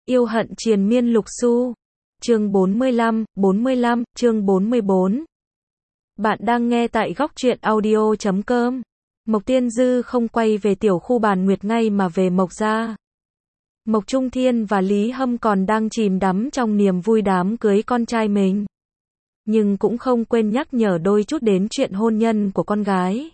Yêu hận triền miên lục xu. Chương 45, chương 44. Bạn đang nghe tại góc truyện audio.com. Mộc Tiên Dư không quay về tiểu khu Bàn Nguyệt ngay mà về Mộc gia. Mộc Trung Thiên và Lý Hâm còn đang chìm đắm trong niềm vui đám cưới con trai mình. Nhưng cũng không quên nhắc nhở đôi chút đến chuyện hôn nhân của con gái.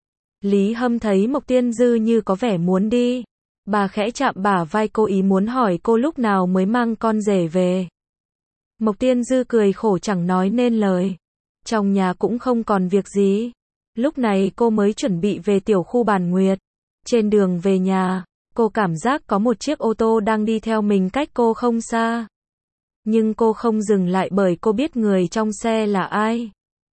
Lý Hâm thấy Mộc Tiên Dư như có vẻ muốn đi. Bà khẽ chạm bả vai cô, ý muốn hỏi cô lúc nào mới mang con rể về. Mộc Tiên Dư cười khổ chẳng nói nên lời. Trong nhà cũng không còn việc gì. Lúc này cô mới chuẩn bị về tiểu khu Bàn Nguyệt. Trên đường về nhà, cô cảm giác có một chiếc ô tô đang đi theo mình cách cô không xa. Nhưng cô không dừng lại bởi cô biết người trong xe là ai.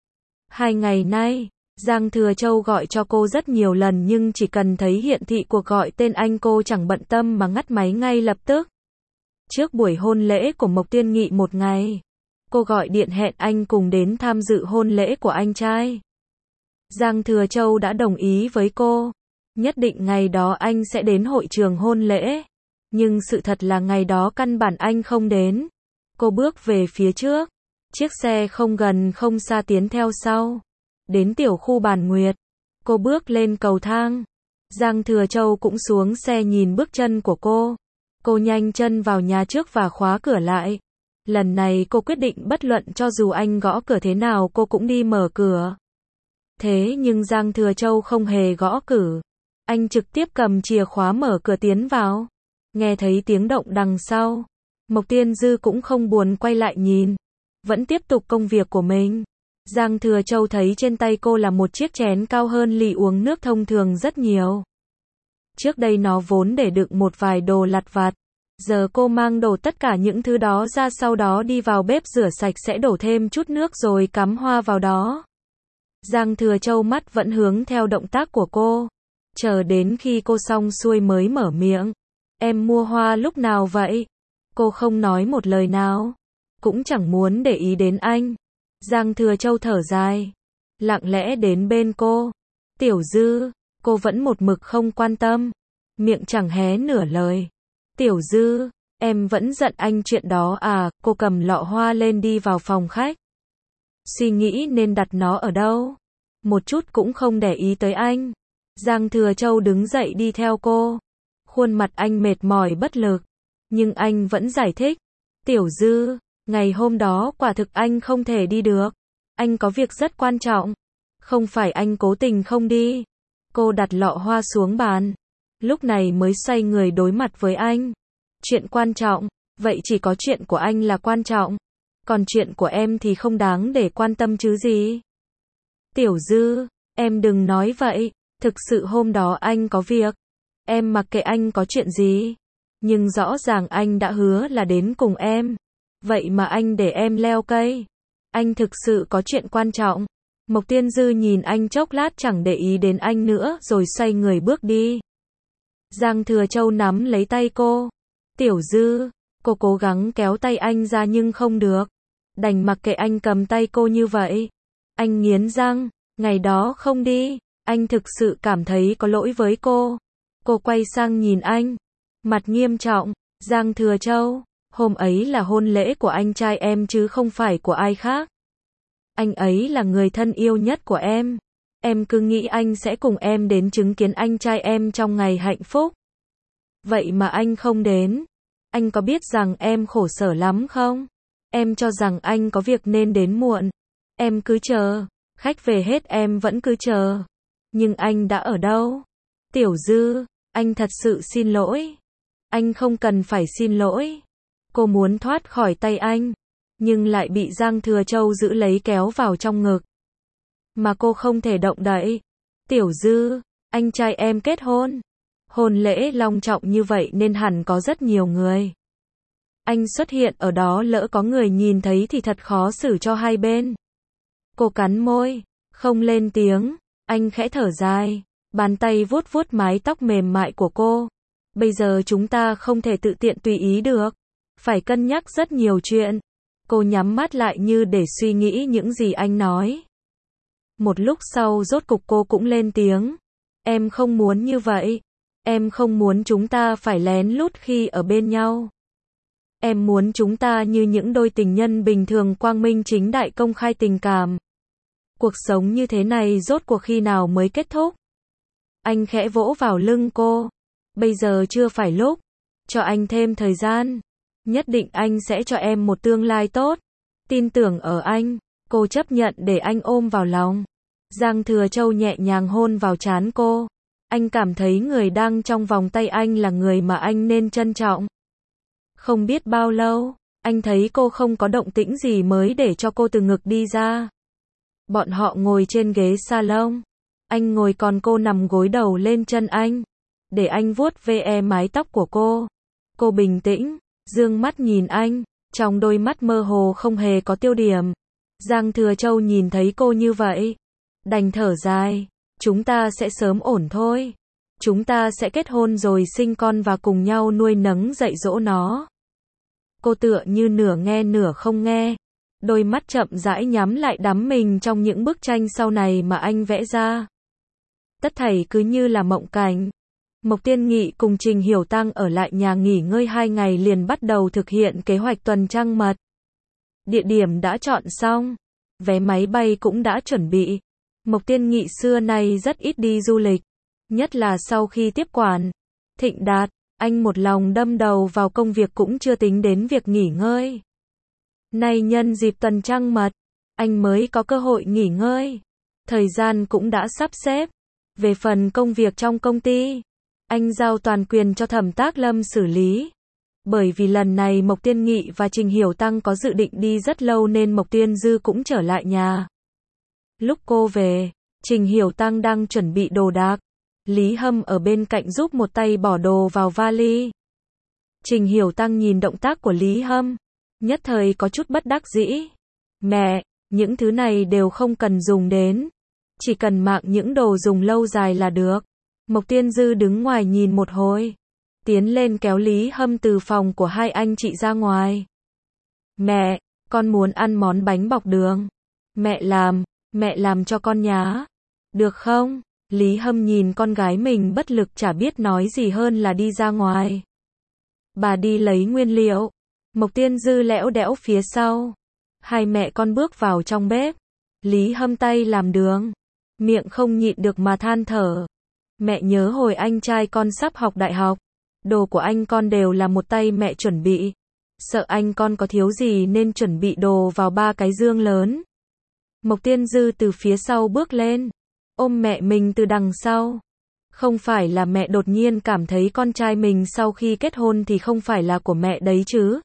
2 ngày nay, Giang Thừa Châu gọi cho cô rất nhiều lần nhưng chỉ cần thấy hiện thị cuộc gọi tên anh cô chẳng bận tâm mà ngắt máy ngay lập tức. Trước buổi hôn lễ của Mộc Tiên Nghị một ngày, cô gọi điện hẹn anh cùng đến tham dự hôn lễ của anh trai. Giang Thừa Châu đã đồng ý với cô. Nhất định ngày đó anh sẽ đến hội trường hôn lễ. Nhưng sự thật là ngày đó căn bản anh không đến. Cô bước về phía trước. Chiếc xe không gần không xa tiến theo sau. Đến tiểu khu Bàn Nguyệt, cô bước lên cầu thang. Giang Thừa Châu cũng xuống xe nhìn bước chân của cô. Cô nhanh chân vào nhà trước và khóa cửa lại. Lần này cô quyết định bất luận cho dù anh gõ cửa thế nào cô cũng đi mở cửa. Thế nhưng Giang Thừa Châu không hề gõ cửa. Anh trực tiếp cầm chìa khóa mở cửa tiến vào. Nghe thấy tiếng động đằng sau, Mộc Tiên Dư cũng không buồn quay lại nhìn. Vẫn tiếp tục công việc của mình. Giang Thừa Châu thấy trên tay cô là một chiếc chén cao hơn ly uống nước thông thường rất nhiều. Trước đây nó vốn để đựng một vài đồ lặt vặt. Giờ cô mang đổ tất cả những thứ đó ra, sau đó đi vào bếp rửa sạch sẽ đổ thêm chút nước rồi cắm hoa vào đó. Giang Thừa Châu mắt vẫn hướng theo động tác của cô. Chờ đến khi cô xong xuôi mới mở miệng. Em mua hoa lúc nào vậy? Cô không nói một lời nào. Cũng chẳng muốn để ý đến anh. Giang Thừa Châu thở dài. Lặng lẽ đến bên cô. Tiểu Dư. Cô vẫn một mực không quan tâm. Miệng chẳng hé nửa lời. Tiểu Dư. Em vẫn giận anh chuyện đó à? Cô cầm lọ hoa lên đi vào phòng khách. Suy nghĩ nên đặt nó ở đâu. Một chút cũng không để ý tới anh. Giang Thừa Châu đứng dậy đi theo cô. Khuôn mặt anh mệt mỏi bất lực. Nhưng anh vẫn giải thích. Tiểu Dư. Ngày hôm đó quả thực anh không thể đi được. Anh có việc rất quan trọng. Không phải anh cố tình không đi. Cô đặt lọ hoa xuống bàn. Lúc này mới xoay người đối mặt với anh. Chuyện quan trọng. Vậy chỉ có chuyện của anh là quan trọng. Còn chuyện của em thì không đáng để quan tâm chứ gì. Tiểu Dư. Em đừng nói vậy. Thực sự hôm đó anh có việc. Em mặc kệ anh có chuyện gì. Nhưng rõ ràng anh đã hứa là đến cùng em. Vậy mà anh để em leo cây. Anh thực sự có chuyện quan trọng. Mộc Tiên Dư nhìn anh chốc lát chẳng để ý đến anh nữa rồi xoay người bước đi. Giang Thừa Châu nắm lấy tay cô. Tiểu Dư. Cô cố gắng kéo tay anh ra nhưng không được. Đành mặc kệ anh cầm tay cô như vậy. Anh nghiến răng. Ngày đó không đi. Anh thực sự cảm thấy có lỗi với cô. Cô quay sang nhìn anh. Mặt nghiêm trọng. Giang Thừa Châu. Hôm ấy là hôn lễ của anh trai em chứ không phải của ai khác. Anh ấy là người thân yêu nhất của em. Em cứ nghĩ anh sẽ cùng em đến chứng kiến anh trai em trong ngày hạnh phúc. Vậy mà anh không đến. Anh có biết rằng em khổ sở lắm không? Em cho rằng anh có việc nên đến muộn. Em cứ chờ. Khách về hết em vẫn cứ chờ. Nhưng anh đã ở đâu? Tiểu Dư, anh thật sự xin lỗi. Anh không cần phải xin lỗi. Cô muốn thoát khỏi tay anh, nhưng lại bị Giang Thừa Châu giữ lấy kéo vào trong ngực. Mà cô không thể động đậy. Tiểu Dư, anh trai em kết hôn. Hôn lễ long trọng như vậy nên hẳn có rất nhiều người. Anh xuất hiện ở đó lỡ có người nhìn thấy thì thật khó xử cho hai bên. Cô cắn môi, không lên tiếng. Anh khẽ thở dài, bàn tay vuốt vuốt mái tóc mềm mại của cô. Bây giờ chúng ta không thể tự tiện tùy ý được. Phải cân nhắc rất nhiều chuyện. Cô nhắm mắt lại như để suy nghĩ những gì anh nói. Một lúc sau rốt cục cô cũng lên tiếng. Em không muốn như vậy. Em không muốn chúng ta phải lén lút khi ở bên nhau. Em muốn chúng ta như những đôi tình nhân bình thường quang minh chính đại công khai tình cảm. Cuộc sống như thế này rốt cuộc khi nào mới kết thúc? Anh khẽ vỗ vào lưng cô. Bây giờ chưa phải lúc. Cho anh thêm thời gian. Nhất định anh sẽ cho em một tương lai tốt. Tin tưởng ở anh. Cô chấp nhận để anh ôm vào lòng. Giang Thừa Châu nhẹ nhàng hôn vào trán cô. Anh cảm thấy người đang trong vòng tay anh là người mà anh nên trân trọng. Không biết bao lâu, anh thấy cô không có động tĩnh gì mới để cho cô từ ngực đi ra. Bọn họ ngồi trên ghế salon. Anh ngồi còn cô nằm gối đầu lên chân anh. Để anh vuốt ve mái tóc của cô. Cô bình tĩnh, dương mắt nhìn anh. Trong đôi mắt mơ hồ không hề có tiêu điểm. Giang Thừa Châu nhìn thấy cô như vậy. Đành thở dài. Chúng ta sẽ sớm ổn thôi. Chúng ta sẽ kết hôn rồi sinh con và cùng nhau nuôi nấng dạy dỗ nó. Cô tựa như nửa nghe nửa không nghe. Đôi mắt chậm rãi nhắm lại đắm mình trong những bức tranh sau này mà anh vẽ ra. Tất thảy cứ như là mộng cảnh. Mộc Tiên Nghị cùng Trình Hiểu Tăng ở lại nhà nghỉ ngơi 2 ngày liền bắt đầu thực hiện kế hoạch tuần trăng mật. Địa điểm đã chọn xong. Vé máy bay cũng đã chuẩn bị. Mộc Tiên Nghị xưa nay rất ít đi du lịch. Nhất là sau khi tiếp quản Thịnh Đạt, anh một lòng đâm đầu vào công việc cũng chưa tính đến việc nghỉ ngơi. Nay nhân dịp tuần trăng mật, anh mới có cơ hội nghỉ ngơi. Thời gian cũng đã sắp xếp. Về phần công việc trong công ty, anh giao toàn quyền cho Thẩm Tác Lâm xử lý. Bởi vì lần này Mộc Tiên Nghị và Trình Hiểu Tăng có dự định đi rất lâu nên Mộc Tiên Dư cũng trở lại nhà. Lúc cô về, Trình Hiểu Tăng đang chuẩn bị đồ đạc. Lý Hâm ở bên cạnh giúp một tay bỏ đồ vào vali. Trình Hiểu Tăng nhìn động tác của Lý Hâm, nhất thời có chút bất đắc dĩ. Mẹ, những thứ này đều không cần dùng đến. Chỉ cần mặc những đồ dùng lâu dài là được. Mộc Tiên Dư đứng ngoài nhìn một hồi. Tiến lên kéo Lý Hâm từ phòng của hai anh chị ra ngoài. Mẹ, con muốn ăn món bánh bọc đường. Mẹ làm cho con nhá. Được không? Lý Hâm nhìn con gái mình bất lực chả biết nói gì hơn là đi ra ngoài. Bà đi lấy nguyên liệu. Mộc Tiên Dư lẽo đẽo phía sau. Hai mẹ con bước vào trong bếp. Lý Hâm tay làm đường. Miệng không nhịn được mà than thở. Mẹ nhớ hồi anh trai con sắp học đại học. Đồ của anh con đều là một tay mẹ chuẩn bị. Sợ anh con có thiếu gì nên chuẩn bị đồ vào 3 cái dương lớn. Mộc Tiên Dư từ phía sau bước lên. Ôm mẹ mình từ đằng sau. Không phải là mẹ đột nhiên cảm thấy con trai mình sau khi kết hôn thì không phải là của mẹ đấy chứ.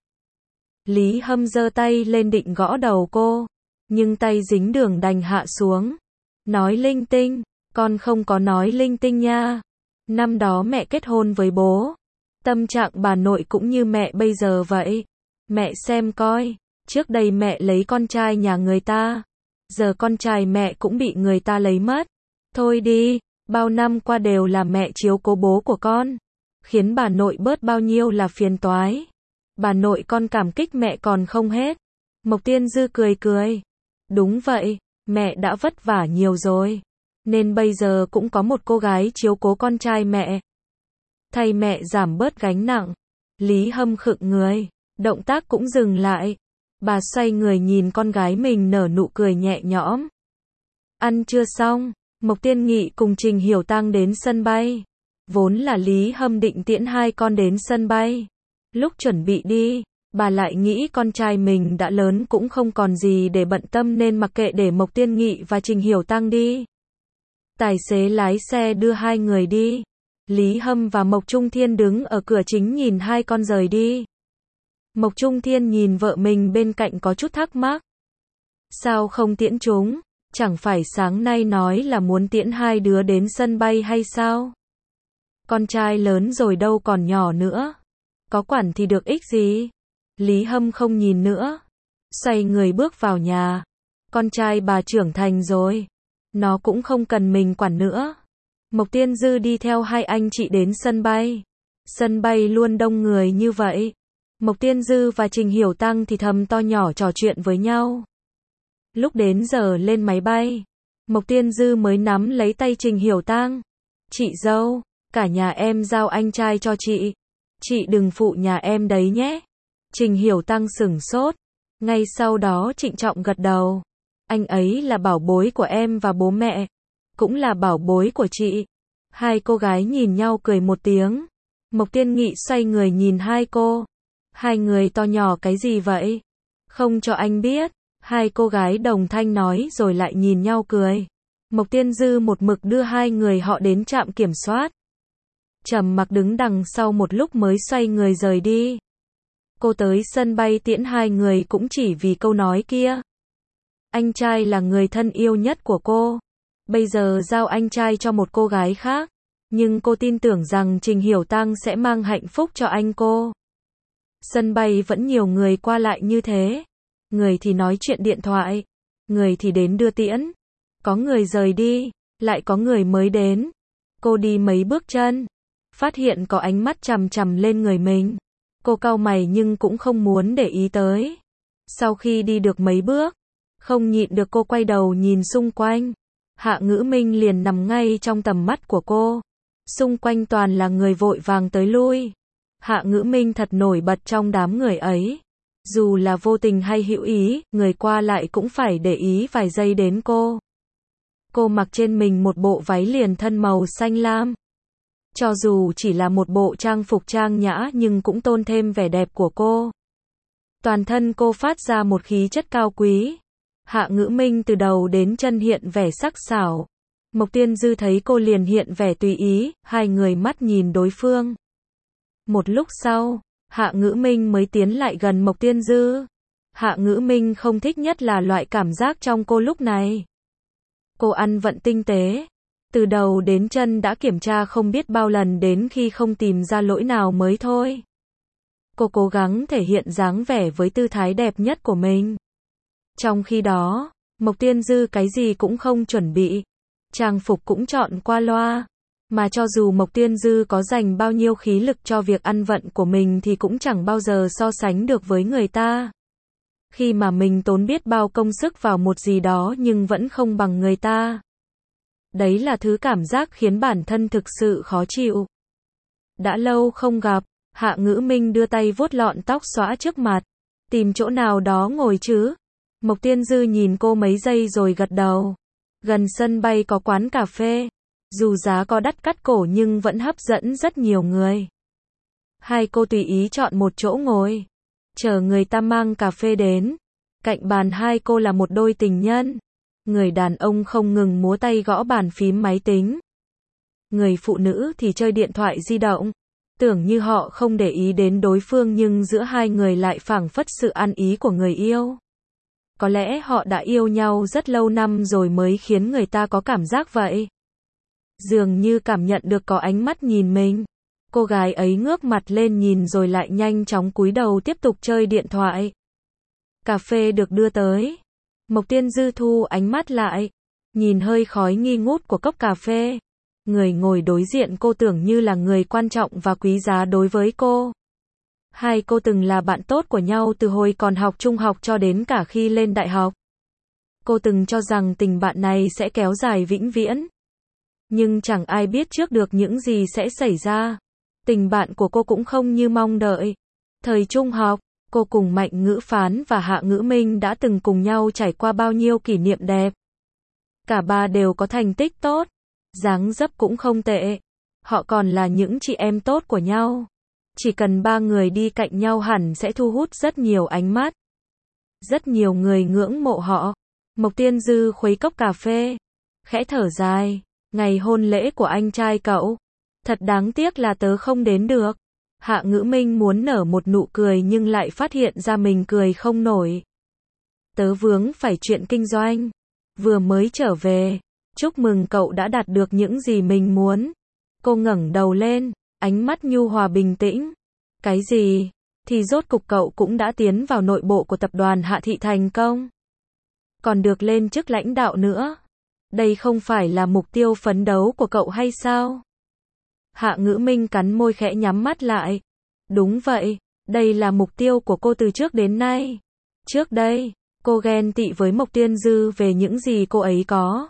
Lý Hâm giơ tay lên định gõ đầu cô. Nhưng tay dính đường đành hạ xuống. Nói linh tinh. Con không có nói linh tinh nha. Năm đó mẹ kết hôn với bố. Tâm trạng bà nội cũng như mẹ bây giờ vậy. Mẹ xem coi. Trước đây mẹ lấy con trai nhà người ta. Giờ con trai mẹ cũng bị người ta lấy mất. Thôi đi, bao năm qua đều là mẹ chiếu cố bố của con. Khiến bà nội bớt bao nhiêu là phiền toái. Bà nội con cảm kích mẹ còn không hết. Mộc Tiên Dư cười cười. Đúng vậy, mẹ đã vất vả nhiều rồi. Nên bây giờ cũng có một cô gái chiếu cố con trai mẹ. Thay mẹ giảm bớt gánh nặng. Lý Hâm khựng người. Động tác cũng dừng lại. Bà xoay người nhìn con gái mình nở nụ cười nhẹ nhõm. Ăn chưa xong. Mộc Tiên Nghị cùng Trình Hiểu Tăng đến sân bay. Vốn là Lý Hâm định tiễn hai con đến sân bay. Lúc chuẩn bị đi, bà lại nghĩ con trai mình đã lớn cũng không còn gì để bận tâm nên mặc kệ để Mộc Tiên Nghị và Trình Hiểu Tăng đi. Tài xế lái xe đưa hai người đi. Lý Hâm và Mộc Trung Thiên đứng ở cửa chính nhìn hai con rời đi. Mộc Trung Thiên nhìn vợ mình bên cạnh có chút thắc mắc. Sao không tiễn chúng? Chẳng phải sáng nay nói là muốn tiễn hai đứa đến sân bay hay sao? Con trai lớn rồi đâu còn nhỏ nữa. Có quản thì được ích gì? Lý Hâm không nhìn nữa. Xoay người bước vào nhà. Con trai bà trưởng thành rồi. Nó cũng không cần mình quản nữa. Mộc Tiên Dư đi theo hai anh chị đến sân bay. Sân bay luôn đông người như vậy. Mộc Tiên Dư và Trình Hiểu Tăng thì thầm to nhỏ trò chuyện với nhau. Lúc đến giờ lên máy bay, Mộc Tiên Dư mới nắm lấy tay Trình Hiểu Tăng. Chị dâu, cả nhà em giao anh trai cho chị. Chị đừng phụ nhà em đấy nhé. Trình Hiểu Tăng sửng sốt. Ngay sau đó trịnh trọng gật đầu. Anh ấy là bảo bối của em và bố mẹ. Cũng là bảo bối của chị. Hai cô gái nhìn nhau cười một tiếng. Mộc Tiên Nghị xoay người nhìn hai cô. Hai người to nhỏ cái gì vậy? Không cho anh biết. Hai cô gái đồng thanh nói rồi lại nhìn nhau cười. Mộc Tiên Dư một mực đưa hai người họ đến trạm kiểm soát. Trầm Mặc đứng đằng sau một lúc mới xoay người rời đi. Cô tới sân bay tiễn hai người cũng chỉ vì câu nói kia. Anh trai là người thân yêu nhất của cô. Bây giờ giao anh trai cho một cô gái khác. Nhưng cô tin tưởng rằng Trình Hiểu Tăng sẽ mang hạnh phúc cho anh cô. Sân bay vẫn nhiều người qua lại như thế. Người thì nói chuyện điện thoại. Người thì đến đưa tiễn. Có người rời đi. Lại có người mới đến. Cô đi mấy bước chân. Phát hiện có ánh mắt chằm chằm lên người mình. Cô cau mày nhưng cũng không muốn để ý tới. Sau khi đi được mấy bước. Không nhịn được cô quay đầu nhìn xung quanh. Hạ Ngữ Minh liền nằm ngay trong tầm mắt của cô. Xung quanh toàn là người vội vàng tới lui. Hạ Ngữ Minh thật nổi bật trong đám người ấy. Dù là vô tình hay hữu ý, người qua lại cũng phải để ý vài giây đến cô. Cô mặc trên mình một bộ váy liền thân màu xanh lam. Cho dù chỉ là một bộ trang phục trang nhã nhưng cũng tôn thêm vẻ đẹp của cô. Toàn thân cô phát ra một khí chất cao quý. Hạ Ngữ Minh từ đầu đến chân hiện vẻ sắc sảo. Mộc Tiên Dư thấy cô liền hiện vẻ tùy ý, hai người mắt nhìn đối phương. Một lúc sau, Hạ Ngữ Minh mới tiến lại gần Mộc Tiên Dư. Hạ Ngữ Minh không thích nhất là loại cảm giác trong cô lúc này. Cô ăn vận tinh tế. Từ đầu đến chân đã kiểm tra không biết bao lần đến khi không tìm ra lỗi nào mới thôi. Cô cố gắng thể hiện dáng vẻ với tư thái đẹp nhất của mình. Trong khi đó, Mộc Tiên Dư cái gì cũng không chuẩn bị. Trang phục cũng chọn qua loa. Mà cho dù Mộc Tiên Dư có dành bao nhiêu khí lực cho việc ăn vận của mình thì cũng chẳng bao giờ so sánh được với người ta. Khi mà mình tốn biết bao công sức vào một gì đó nhưng vẫn không bằng người ta. Đấy là thứ cảm giác khiến bản thân thực sự khó chịu. Đã lâu không gặp, Hạ Ngữ Minh đưa tay vuốt lọn tóc xõa trước mặt. Tìm chỗ nào đó ngồi chứ. Mộc Tiên Dư nhìn cô mấy giây rồi gật đầu. Gần sân bay có quán cà phê. Dù giá có đắt cắt cổ nhưng vẫn hấp dẫn rất nhiều người. Hai cô tùy ý chọn một chỗ ngồi. Chờ người ta mang cà phê đến. Cạnh bàn hai cô là một đôi tình nhân. Người đàn ông không ngừng múa tay gõ bàn phím máy tính. Người phụ nữ thì chơi điện thoại di động. Tưởng như họ không để ý đến đối phương nhưng giữa hai người lại phảng phất sự ăn ý của người yêu. Có lẽ họ đã yêu nhau rất lâu năm rồi mới khiến người ta có cảm giác vậy. Dường như cảm nhận được có ánh mắt nhìn mình. Cô gái ấy ngước mặt lên nhìn rồi lại nhanh chóng cúi đầu tiếp tục chơi điện thoại. Cà phê được đưa tới. Mộc Tiên Dư thu ánh mắt lại. Nhìn hơi khói nghi ngút của cốc cà phê. Người ngồi đối diện cô tưởng như là người quan trọng và quý giá đối với cô. Hai cô từng là bạn tốt của nhau từ hồi còn học trung học cho đến cả khi lên đại học. Cô từng cho rằng tình bạn này sẽ kéo dài vĩnh viễn. Nhưng chẳng ai biết trước được những gì sẽ xảy ra. Tình bạn của cô cũng không như mong đợi. Thời trung học, cô cùng Mạnh Ngữ Phán và Hạ Ngữ Minh đã từng cùng nhau trải qua bao nhiêu kỷ niệm đẹp. Cả ba đều có thành tích tốt. Dáng dấp cũng không tệ. Họ còn là những chị em tốt của nhau. Chỉ cần ba người đi cạnh nhau hẳn sẽ thu hút rất nhiều ánh mắt. Rất nhiều người ngưỡng mộ họ. Mộc Tiên Dư khuấy cốc cà phê. Khẽ thở dài. Ngày hôn lễ của anh trai cậu. Thật đáng tiếc là tớ không đến được. Hạ Ngữ Minh muốn nở một nụ cười nhưng lại phát hiện ra mình cười không nổi. Tớ vướng phải chuyện kinh doanh. Vừa mới trở về. Chúc mừng cậu đã đạt được những gì mình muốn. Cô ngẩng đầu lên. Ánh mắt nhu hòa bình tĩnh. Cái gì? Thì rốt cục cậu cũng đã tiến vào nội bộ của tập đoàn Hạ Thị thành công. Còn được lên chức lãnh đạo nữa. Đây không phải là mục tiêu phấn đấu của cậu hay sao? Hạ Ngữ Minh cắn môi khẽ nhắm mắt lại. Đúng vậy, đây là mục tiêu của cô từ trước đến nay. Trước đây, cô ghen tị với Mộc Tiên Dư về những gì cô ấy có.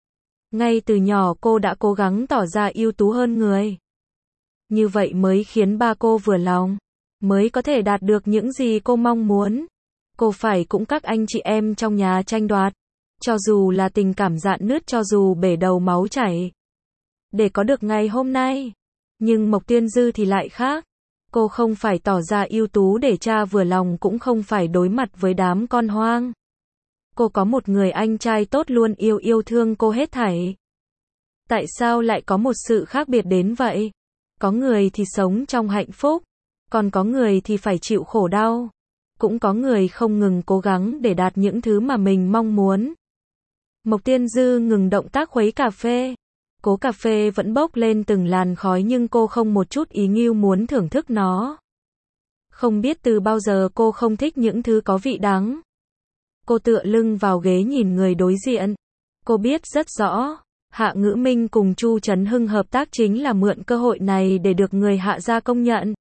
Ngay từ nhỏ cô đã cố gắng tỏ ra ưu tú hơn người. Như vậy mới khiến ba cô vừa lòng. mới có thể đạt được những gì cô mong muốn. Cô phải cùng các anh chị em trong nhà tranh đoạt, cho dù là tình cảm rạn nứt, cho dù bể đầu máu chảy, để có được ngày hôm nay. Nhưng Mộc Tiên Dư thì lại khác. Cô không phải tỏ ra ưu tú để cha vừa lòng, cũng không phải đối mặt với đám con hoang. Cô có một người anh trai tốt luôn yêu thương cô hết thảy. Tại sao lại có một sự khác biệt đến vậy? Có người thì sống trong hạnh phúc, còn có người thì phải chịu khổ đau. Cũng có người không ngừng cố gắng để đạt những thứ mà mình mong muốn. Mộc Tiên Dư ngừng động tác khuấy cà phê. Cỗ cà phê vẫn bốc lên từng làn khói nhưng cô không một chút ý nghêu muốn thưởng thức nó. Không biết từ bao giờ cô không thích những thứ có vị đắng. Cô tựa lưng vào ghế nhìn người đối diện. Cô biết rất rõ, Hạ Ngữ Minh cùng Chu Trấn Hưng hợp tác chính là mượn cơ hội này để được người Hạ gia công nhận,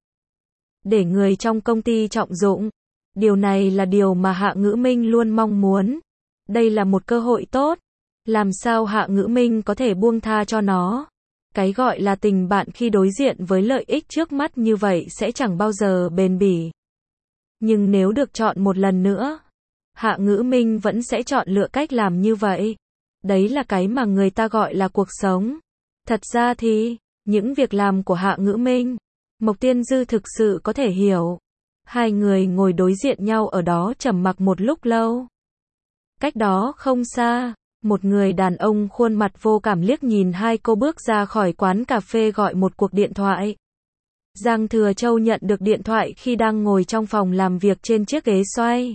để người trong công ty trọng dụng. Điều này là điều mà Hạ Ngữ Minh luôn mong muốn. Đây là một cơ hội tốt. Làm sao Hạ Ngữ Minh có thể buông tha cho nó? Cái gọi là tình bạn khi đối diện với lợi ích trước mắt như vậy sẽ chẳng bao giờ bền bỉ. Nhưng nếu được chọn một lần nữa, Hạ Ngữ Minh vẫn sẽ chọn lựa cách làm như vậy. Đấy là cái mà người ta gọi là cuộc sống. Thật ra thì, những việc làm của Hạ Ngữ Minh, Mộc Tiên Dư thực sự có thể hiểu. Hai người ngồi đối diện nhau ở đó trầm mặc một lúc lâu. Cách đó không xa, một người đàn ông khuôn mặt vô cảm liếc nhìn hai cô bước ra khỏi quán cà phê gọi một cuộc điện thoại. Giang Thừa Châu nhận được điện thoại khi đang ngồi trong phòng làm việc trên chiếc ghế xoay.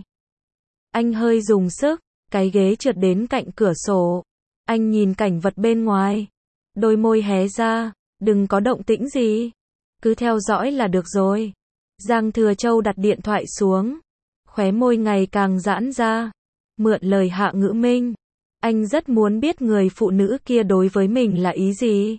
Anh hơi dùng sức, cái ghế trượt đến cạnh cửa sổ. Anh nhìn cảnh vật bên ngoài. Đôi môi hé ra, đừng có động tĩnh gì. Cứ theo dõi là được rồi. Giang Thừa Châu đặt điện thoại xuống. Khóe môi ngày càng giãn ra. Mượn lời Hạ Ngữ Minh. Anh rất muốn biết người phụ nữ kia đối với mình là ý gì.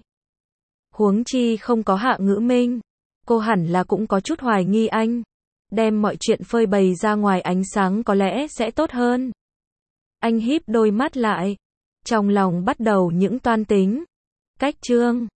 Huống chi không có Hạ Ngữ Minh. Cô hẳn là cũng có chút hoài nghi anh. Đem mọi chuyện phơi bày ra ngoài ánh sáng có lẽ sẽ tốt hơn. Anh híp đôi mắt lại. Trong lòng bắt đầu những toan tính. Cách chương